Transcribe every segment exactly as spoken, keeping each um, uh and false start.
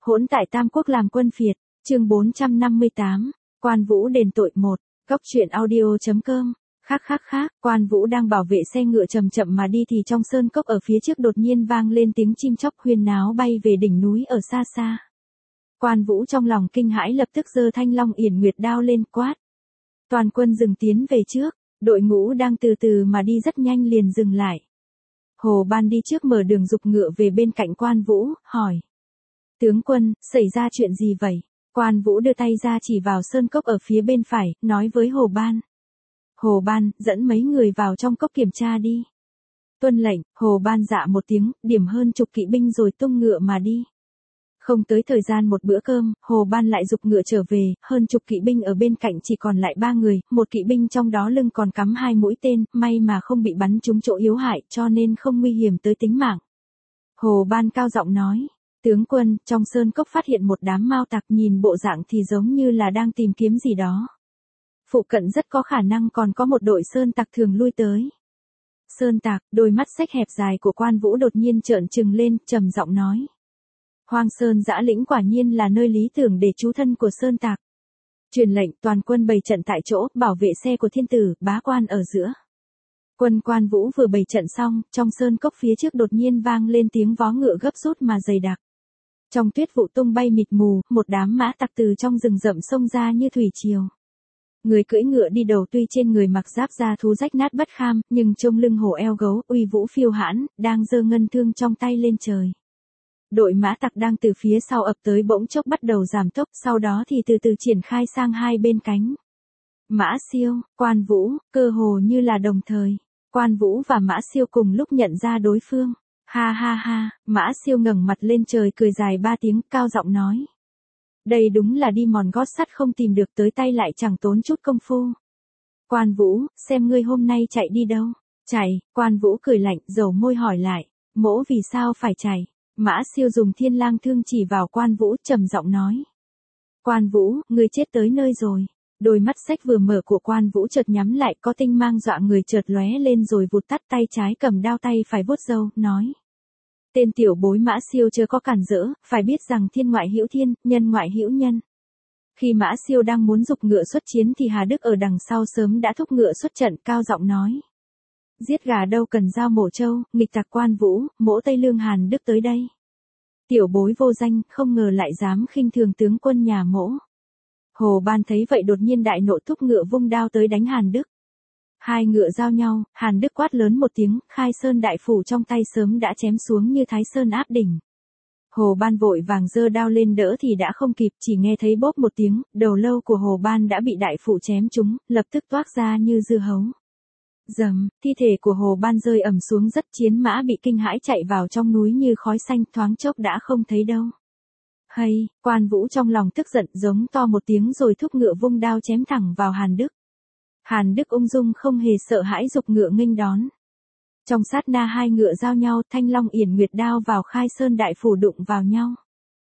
Hỗn tại Tam Quốc làm quân phiệt, chương bốn trăm năm mươi tám, Quan Vũ đền tội một, Góc truyện audio.com. Khác khác khác, Quan Vũ đang bảo vệ xe ngựa chậm chậm mà đi thì trong sơn cốc ở phía trước đột nhiên vang lên tiếng chim chóc huyên náo bay về đỉnh núi ở xa xa. Quan Vũ trong lòng kinh hãi lập tức giơ thanh long yển nguyệt đao lên quát. Toàn quân dừng tiến về trước, đội ngũ đang từ từ mà đi rất nhanh liền dừng lại. Hồ Ban đi trước mở đường dục ngựa về bên cạnh Quan Vũ, hỏi. Tướng quân, xảy ra chuyện gì vậy? Quan Vũ đưa tay ra chỉ vào sơn cốc ở phía bên phải, nói với Hồ Ban. Hồ Ban, dẫn mấy người vào trong cốc kiểm tra đi. Tuân lệnh, Hồ Ban dạ một tiếng, điểm hơn chục kỵ binh rồi tung ngựa mà đi. Không tới thời gian một bữa cơm, Hồ Ban lại dục ngựa trở về, hơn chục kỵ binh ở bên cạnh chỉ còn lại ba người, một kỵ binh trong đó lưng còn cắm hai mũi tên, may mà không bị bắn trúng chỗ yếu hại cho nên không nguy hiểm tới tính mạng. Hồ Ban cao giọng nói, tướng quân, trong sơn cốc phát hiện một đám mao tặc nhìn bộ dạng thì giống như là đang tìm kiếm gì đó. Phụ cận rất có khả năng còn có một đội sơn tặc thường lui tới. Sơn tặc, đôi mắt xếch hẹp dài của Quan Vũ đột nhiên trợn trừng lên, trầm giọng nói. Hoang Sơn Dã Lĩnh quả nhiên là nơi lý tưởng để trú thân của sơn tặc. Truyền lệnh toàn quân bày trận tại chỗ, bảo vệ xe của thiên tử, bá quan ở giữa. Quân Quan Vũ vừa bày trận xong, trong sơn cốc phía trước đột nhiên vang lên tiếng vó ngựa gấp rút mà dày đặc. Trong tuyết vụ tung bay mịt mù, một đám mã tặc từ trong rừng rậm xông ra như thủy triều. Người cưỡi ngựa đi đầu tuy trên người mặc giáp da thú rách nát bất kham, nhưng trông lưng hổ eo gấu, uy vũ phiêu hãn, đang giơ ngân thương trong tay lên trời. Đội mã tặc đang từ phía sau ập tới bỗng chốc bắt đầu giảm tốc, sau đó thì từ từ triển khai sang hai bên cánh. Mã Siêu, Quan Vũ, cơ hồ như là đồng thời. Quan Vũ và Mã Siêu cùng lúc nhận ra đối phương. Ha ha ha, Mã Siêu ngẩng mặt lên trời cười dài ba tiếng, cao giọng nói. Đây đúng là đi mòn gót sắt không tìm được, tới tay lại chẳng tốn chút công phu. Quan Vũ, xem ngươi hôm nay chạy đi đâu? Chạy, Quan Vũ cười lạnh, dầu môi hỏi lại. Mỗ vì sao phải chạy? Mã Siêu dùng thiên lang thương chỉ vào Quan Vũ, trầm giọng nói. Quan Vũ, ngươi chết tới nơi rồi. Đôi mắt xếch vừa mở của Quan Vũ chợt nhắm lại, có tinh mang dọa người chợt lóe lên rồi vụt tắt, tay trái cầm đao tay phải vuốt râu, nói. Tên tiểu bối Mã Siêu chớ có cản rỡ, phải biết rằng thiên ngoại hữu thiên, nhân ngoại hữu nhân. Khi Mã Siêu đang muốn dục ngựa xuất chiến thì Hà Đức ở đằng sau sớm đã thúc ngựa xuất trận, cao giọng nói. Giết gà đâu cần dao mổ trâu, nghịch tặc Quan Vũ, mỗ Tây Lương Hàn Đức tới đây. Tiểu bối vô danh, không ngờ lại dám khinh thường tướng quân nhà mỗ. Hồ Ban thấy vậy đột nhiên đại nộ, thúc ngựa vung đao tới đánh Hàn Đức. Hai ngựa giao nhau, Hàn Đức quát lớn một tiếng, Khai Sơn đại phủ trong tay sớm đã chém xuống như Thái Sơn áp đỉnh. Hồ Ban vội vàng giơ đao lên đỡ thì đã không kịp, chỉ nghe thấy bốp một tiếng, đầu lâu của Hồ Ban đã bị đại phủ chém trúng, lập tức toác ra như dưa hấu. Dầm, thi thể của Hồ Ban rơi ầm xuống, rất chiến mã bị kinh hãi chạy vào trong núi như khói xanh, thoáng chốc đã không thấy đâu. Hay, Quan Vũ trong lòng tức giận giống to một tiếng rồi thúc ngựa vung đao chém thẳng vào Hàn Đức. Hàn Đức ung dung không hề sợ hãi dục ngựa nghênh đón. Trong sát na hai ngựa giao nhau, thanh long yển nguyệt đao vào Khai Sơn đại phủ đụng vào nhau.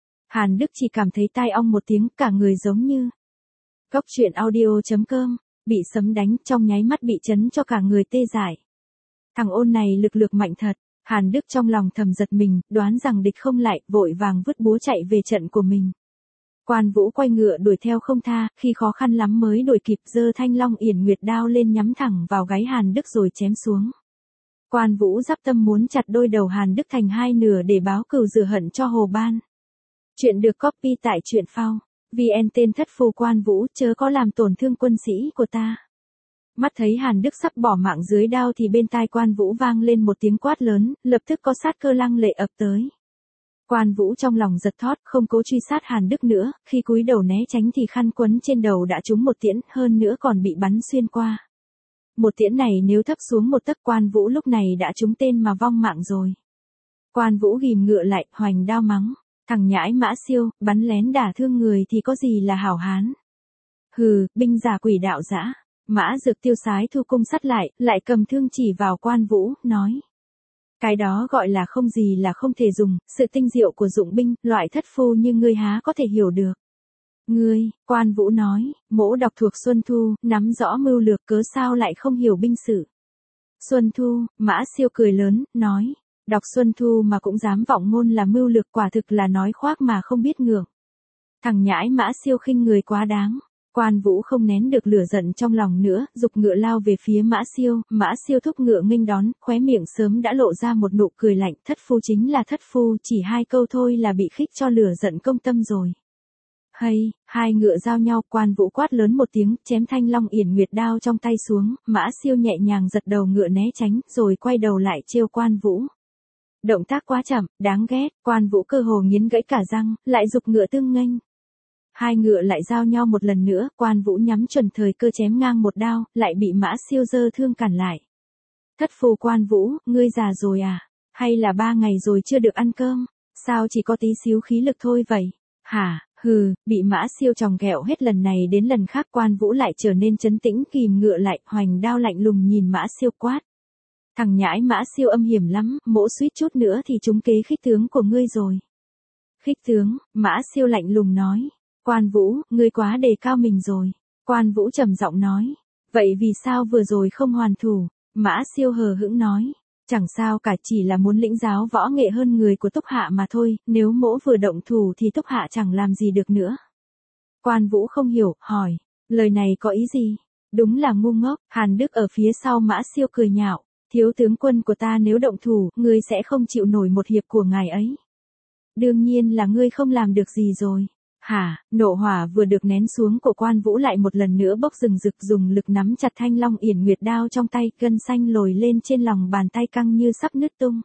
Hàn Đức chỉ cảm thấy tai ong một tiếng, cả người giống như. Góc truyện audio.com, bị sấm đánh, trong nháy mắt bị chấn cho cả người tê dại. Thằng ôn này lực lực mạnh thật. Hàn Đức trong lòng thầm giật mình, đoán rằng địch không lại, vội vàng vứt búa chạy về trận của mình. Quan Vũ quay ngựa đuổi theo không tha, khi khó khăn lắm mới đuổi kịp, giơ thanh long yển nguyệt đao lên nhắm thẳng vào gáy Hàn Đức rồi chém xuống. Quan Vũ giáp tâm muốn chặt đôi đầu Hàn Đức thành hai nửa để báo cừu rửa hận cho Hồ Ban. Chuyện được copy tại truyện phao. vê en tên thất phù Quan Vũ, chớ có làm tổn thương quân sĩ của ta. Mắt thấy Hàn Đức sắp bỏ mạng dưới đao thì bên tai Quan Vũ vang lên một tiếng quát lớn, lập tức có sát cơ lăng lệ ập tới. Quan Vũ trong lòng giật thót, không cố truy sát Hàn Đức nữa, khi cúi đầu né tránh thì khăn quấn trên đầu đã trúng một tiễn, hơn nữa còn bị bắn xuyên qua. Một tiễn này nếu thấp xuống một tấc, Quan Vũ lúc này đã trúng tên mà vong mạng rồi. Quan Vũ ghìm ngựa lại, hoành đao mắng, thằng nhãi Mã Siêu, bắn lén đả thương người thì có gì là hảo hán. Hừ, binh giả quỷ đạo dã. Mã Dược Tiêu sái thu cung sắt lại, lại cầm thương chỉ vào Quan Vũ, nói. Cái đó gọi là không gì là không thể dùng, sự tinh diệu của dụng binh, loại thất phu như ngươi há có thể hiểu được. Ngươi, Quan Vũ nói, mỗ đọc thuộc Xuân Thu, nắm rõ mưu lược, cớ sao lại không hiểu binh sự. Xuân Thu, Mã Siêu cười lớn, nói. Đọc Xuân Thu mà cũng dám vọng ngôn là mưu lược, quả thực là nói khoác mà không biết ngượng. Thằng nhãi Mã Siêu khinh người quá đáng. Quan Vũ không nén được lửa giận trong lòng nữa, giục ngựa lao về phía Mã Siêu, Mã Siêu thúc ngựa nghênh đón, khóe miệng sớm đã lộ ra một nụ cười lạnh, thất phu chính là thất phu, chỉ hai câu thôi là bị khích cho lửa giận công tâm rồi. Hay, hai ngựa giao nhau, Quan Vũ quát lớn một tiếng, chém Thanh Long Yển Nguyệt đao trong tay xuống, Mã Siêu nhẹ nhàng giật đầu ngựa né tránh, rồi quay đầu lại trêu Quan Vũ. Động tác quá chậm, đáng ghét, Quan Vũ cơ hồ nghiến gãy cả răng, lại giục ngựa tương nghênh. Hai ngựa lại giao nhau một lần nữa, Quan Vũ nhắm chuẩn thời cơ chém ngang một đao, lại bị Mã Siêu giơ thương cản lại. Thất phu Quan Vũ, ngươi già rồi à? Hay là ba ngày rồi chưa được ăn cơm? Sao chỉ có tí xíu khí lực thôi vậy? Hả? Hừ, bị Mã Siêu chòng ghẹo hết lần này đến lần khác, Quan Vũ lại trở nên trấn tĩnh, kìm ngựa lại, hoành đao lạnh lùng nhìn Mã Siêu quát. Thằng nhãi Mã Siêu âm hiểm lắm, mỗ suýt chút nữa thì trúng kế khích tướng của ngươi rồi. Khích tướng, Mã Siêu lạnh lùng nói. Quan Vũ, ngươi quá đề cao mình rồi. Quan Vũ trầm giọng nói. Vậy vì sao vừa rồi không hoàn thủ? Mã Siêu hờ hững nói. Chẳng sao cả, chỉ là muốn lĩnh giáo võ nghệ hơn người của Túc Hạ mà thôi, nếu mỗ vừa động thủ thì Túc Hạ chẳng làm gì được nữa. Quan Vũ không hiểu, hỏi. Lời này có ý gì? Đúng là ngu ngốc. Hàn Đức ở phía sau Mã Siêu cười nhạo. Thiếu tướng quân của ta nếu động thủ, ngươi sẽ không chịu nổi một hiệp của ngài ấy. Đương nhiên là ngươi không làm được gì rồi. Hả, nộ hỏa vừa được nén xuống của Quan Vũ lại một lần nữa bốc rừng rực, dùng lực nắm chặt Thanh Long Yển Nguyệt đao trong tay, gân xanh lồi lên trên lòng bàn tay căng như sắp nứt tung.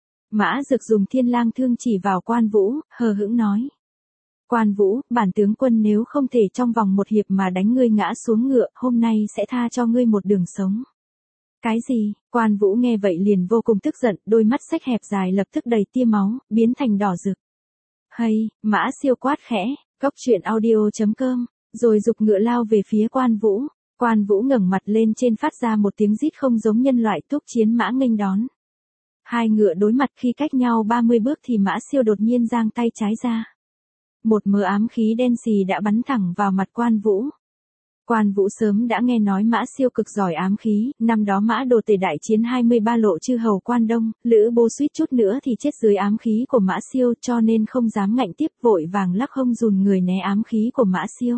Mã Dực dùng Thiên Lang thương chỉ vào Quan Vũ, hờ hững nói. Quan Vũ, bản tướng quân nếu không thể trong vòng một hiệp mà đánh ngươi ngã xuống ngựa, hôm nay sẽ tha cho ngươi một đường sống. Cái gì? Quan Vũ nghe vậy liền vô cùng tức giận, đôi mắt xếch hẹp dài lập tức đầy tia máu, biến thành đỏ rực. Hay, Mã Siêu quát khẽ, góc truyện audio chấm com, rồi giục ngựa lao về phía Quan Vũ. Quan Vũ ngẩng mặt lên trên phát ra một tiếng rít không giống nhân loại, Túc Chiến Mã nghênh đón. Hai ngựa đối mặt, khi cách nhau ba mươi bước thì Mã Siêu đột nhiên giang tay trái ra. Một mớ ám khí đen xì đã bắn thẳng vào mặt Quan Vũ. Quan Vũ sớm đã nghe nói Mã Siêu cực giỏi ám khí, năm đó Mã Đồ Tề đại chiến hai mươi ba lộ chư hầu Quan Đông, Lữ Bố suýt chút nữa thì chết dưới ám khí của Mã Siêu, cho nên không dám ngạnh tiếp, vội vàng lắc hông dùn người né ám khí của Mã Siêu.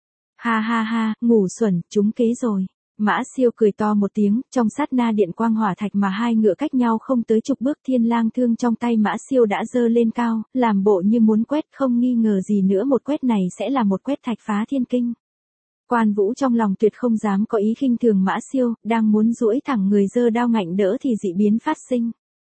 Ha ha ha, ngủ xuẩn, trúng kế rồi. Mã Siêu cười to một tiếng, trong sát na điện quang hỏa thạch mà hai ngựa cách nhau không tới chục bước, Thiên Lang thương trong tay Mã Siêu đã giơ lên cao, làm bộ như muốn quét, không nghi ngờ gì nữa một quét này sẽ là một quét thạch phá thiên kinh. Quan Vũ trong lòng tuyệt không dám có ý khinh thường Mã Siêu, đang muốn duỗi thẳng người giơ đao ngạnh đỡ thì dị biến phát sinh.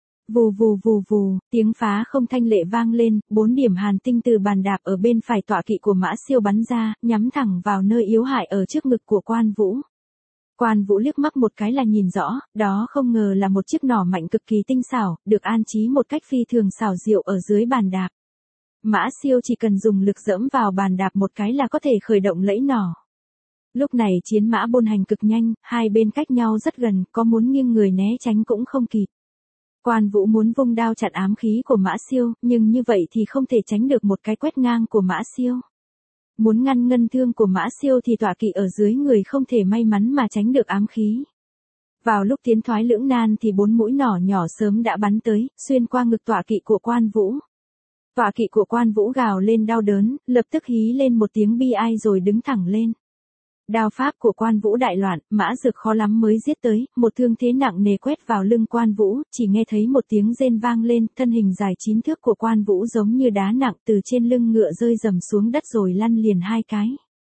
Vù vù vù vù, tiếng phá không thanh lệ vang lên, bốn điểm hàn tinh từ bàn đạp ở bên phải tọa kỵ của Mã Siêu bắn ra, nhắm thẳng vào nơi yếu hại ở trước ngực của Quan Vũ. Quan Vũ liếc mắt một cái là nhìn rõ, đó không ngờ là một chiếc nỏ mạnh cực kỳ tinh xảo, được an trí một cách phi thường xảo diệu ở dưới bàn đạp. Mã Siêu chỉ cần dùng lực giẫm vào bàn đạp một cái là có thể khởi động lẫy nỏ. Lúc này chiến mã bôn hành cực nhanh, hai bên cách nhau rất gần, có muốn nghiêng người né tránh cũng không kịp. Quan Vũ muốn vung đao chặn ám khí của Mã Siêu, nhưng như vậy thì không thể tránh được một cái quét ngang của Mã Siêu. Muốn ngăn ngân thương của Mã Siêu thì tọa kỵ ở dưới người không thể may mắn mà tránh được ám khí. Vào lúc tiến thoái lưỡng nan thì bốn mũi nỏ nhỏ sớm đã bắn tới, xuyên qua ngực tọa kỵ của Quan Vũ. Tọa kỵ của Quan Vũ gào lên đau đớn, lập tức hí lên một tiếng bi ai rồi đứng thẳng lên. Đao pháp của Quan Vũ đại loạn, Mã Dực khó lắm mới giết tới, một thương thế nặng nề quét vào lưng Quan Vũ, chỉ nghe thấy một tiếng rên vang lên, thân hình dài chín thước của Quan Vũ giống như đá nặng từ trên lưng ngựa rơi rầm xuống đất rồi lăn liền hai cái.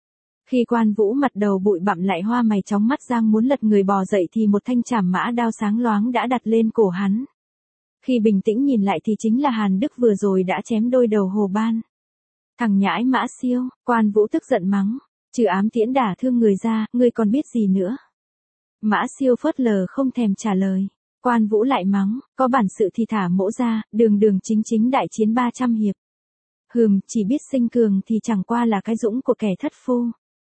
Khi Quan Vũ mặt đầu bụi bặm lại hoa mày chóng mắt giang muốn lật người bò dậy thì một thanh trảm mã đao sáng loáng đã đặt lên cổ hắn. Khi bình tĩnh nhìn lại thì chính là Hàn Đức vừa rồi đã chém đôi đầu Hồ Ban. Thằng nhãi Mã Siêu, Quan Vũ tức giận mắng. Trừ ám tiễn đả thương người ra, ngươi còn biết gì nữa? Mã Siêu phớt lờ không thèm trả lời. Quan Vũ lại mắng, có bản sự thì thả mỗ ra, đường đường chính chính đại chiến ba trăm hiệp. Hừm, chỉ biết sinh cường thì chẳng qua là cái dũng của kẻ thất phu.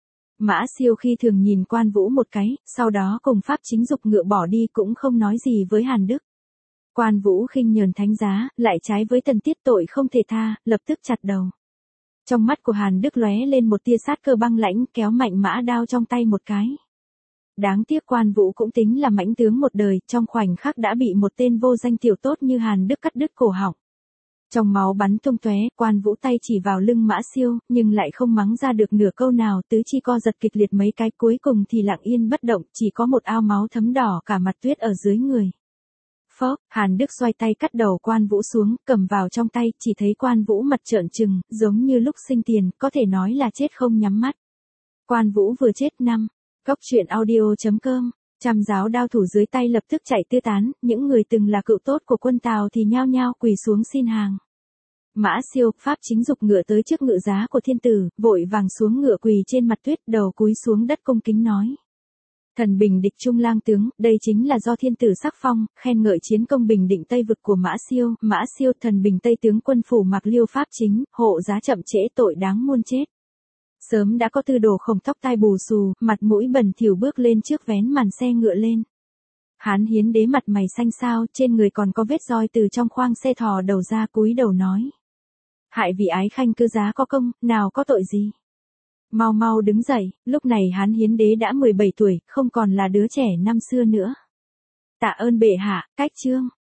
Mã Siêu khi thường nhìn Quan Vũ một cái, sau đó cùng Pháp Chính giục ngựa bỏ đi cũng không nói gì với Hàn Đức. Quan Vũ khinh nhờn thánh giá, lại trái với tần tiết tội không thể tha, lập tức chặt đầu. Trong mắt của Hàn Đức lóe lên một tia sát cơ băng lãnh, kéo mạnh mã đao trong tay một cái. Đáng tiếc Quan Vũ cũng tính là mãnh tướng một đời, trong khoảnh khắc đã bị một tên vô danh tiểu tốt như Hàn Đức cắt đứt cổ họng. Trong máu bắn tung tóe, Quan Vũ tay chỉ vào lưng Mã Siêu, nhưng lại không mắng ra được nửa câu nào, tứ chi co giật kịch liệt mấy cái, cuối cùng thì lặng yên bất động, chỉ có một ao máu thấm đỏ cả mặt tuyết ở dưới người. Phốc, Hàn Đức xoay tay cắt đầu Quan Vũ xuống, cầm vào trong tay, chỉ thấy Quan Vũ mặt trợn trừng, giống như lúc sinh tiền, có thể nói là chết không nhắm mắt. Quan Vũ vừa chết năm. Góc truyện audio chấm com. Trăm giáo đao thủ dưới tay lập tức chạy tứ tán, những người từng là cựu tốt của quân Tào thì nhao nhao quỳ xuống xin hàng. Mã Siêu, pháp chính dục ngựa tới trước ngựa giá của thiên tử, vội vàng xuống ngựa quỳ trên mặt tuyết, đầu cúi xuống đất cung kính nói. Thần bình địch trung lang tướng, đây chính là do thiên tử sắc phong, khen ngợi chiến công bình định Tây vực của Mã Siêu. Mã Siêu, thần bình Tây tướng quân phủ Mạc Liêu pháp chính, hộ giá chậm trễ tội đáng muôn chết. Sớm đã có tư đồ Khổng tóc tai bù xù, mặt mũi bẩn thỉu bước lên trước vén màn xe ngựa lên. Hán Hiến Đế mặt mày xanh xao, trên người còn có vết roi từ trong khoang xe thò đầu ra, cúi đầu nói. Hại vì ái khanh cư giá có công, nào có tội gì. Mau mau đứng dậy, lúc này Hán Hiến Đế đã mười bảy tuổi, không còn là đứa trẻ năm xưa nữa. Tạ ơn bệ hạ, cách chương.